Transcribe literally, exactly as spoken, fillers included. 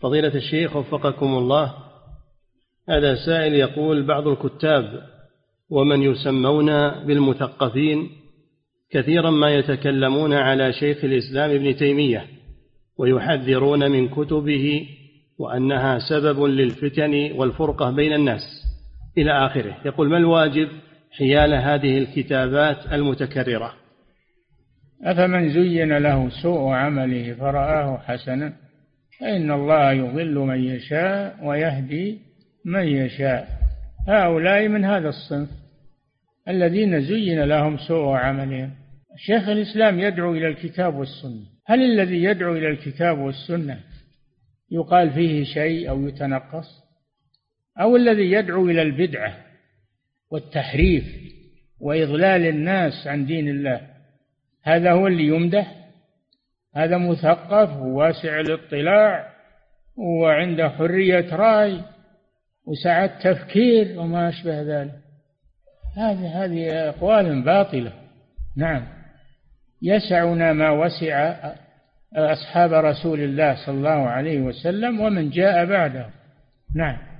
فضيلة الشيخ وفقكم الله، هذا سائل يقول: بعض الكتاب ومن يسمون بالمثقفين كثيرا ما يتكلمون على شيخ الإسلام ابن تيمية ويحذرون من كتبه وأنها سبب للفتن والفرقة بين الناس إلى آخره. يقول: ما الواجب حيال هذه الكتابات المتكررة؟ أفمن زين له سوء عمله فرآه حسنا فإن الله يضل من يشاء ويهدي من يشاء. هؤلاء من هذا الصنف الذين زين لهم سوء عملهم. شيخ الإسلام يدعو إلى الكتاب والسنة، هل الذي يدعو إلى الكتاب والسنة يقال فيه شيء أو يتنقص؟ أو الذي يدعو إلى البدعة والتحريف وإضلال الناس عن دين الله، هذا هو اللي يمدح؟ هذا مثقف وواسع الاطلاع وعنده حرية رأي وسعة تفكير وما أشبه ذلك. هذه هذه أقوال باطلة. نعم، يسعنا ما وسع أصحاب رسول الله صلى الله عليه وسلم ومن جاء بعده. نعم.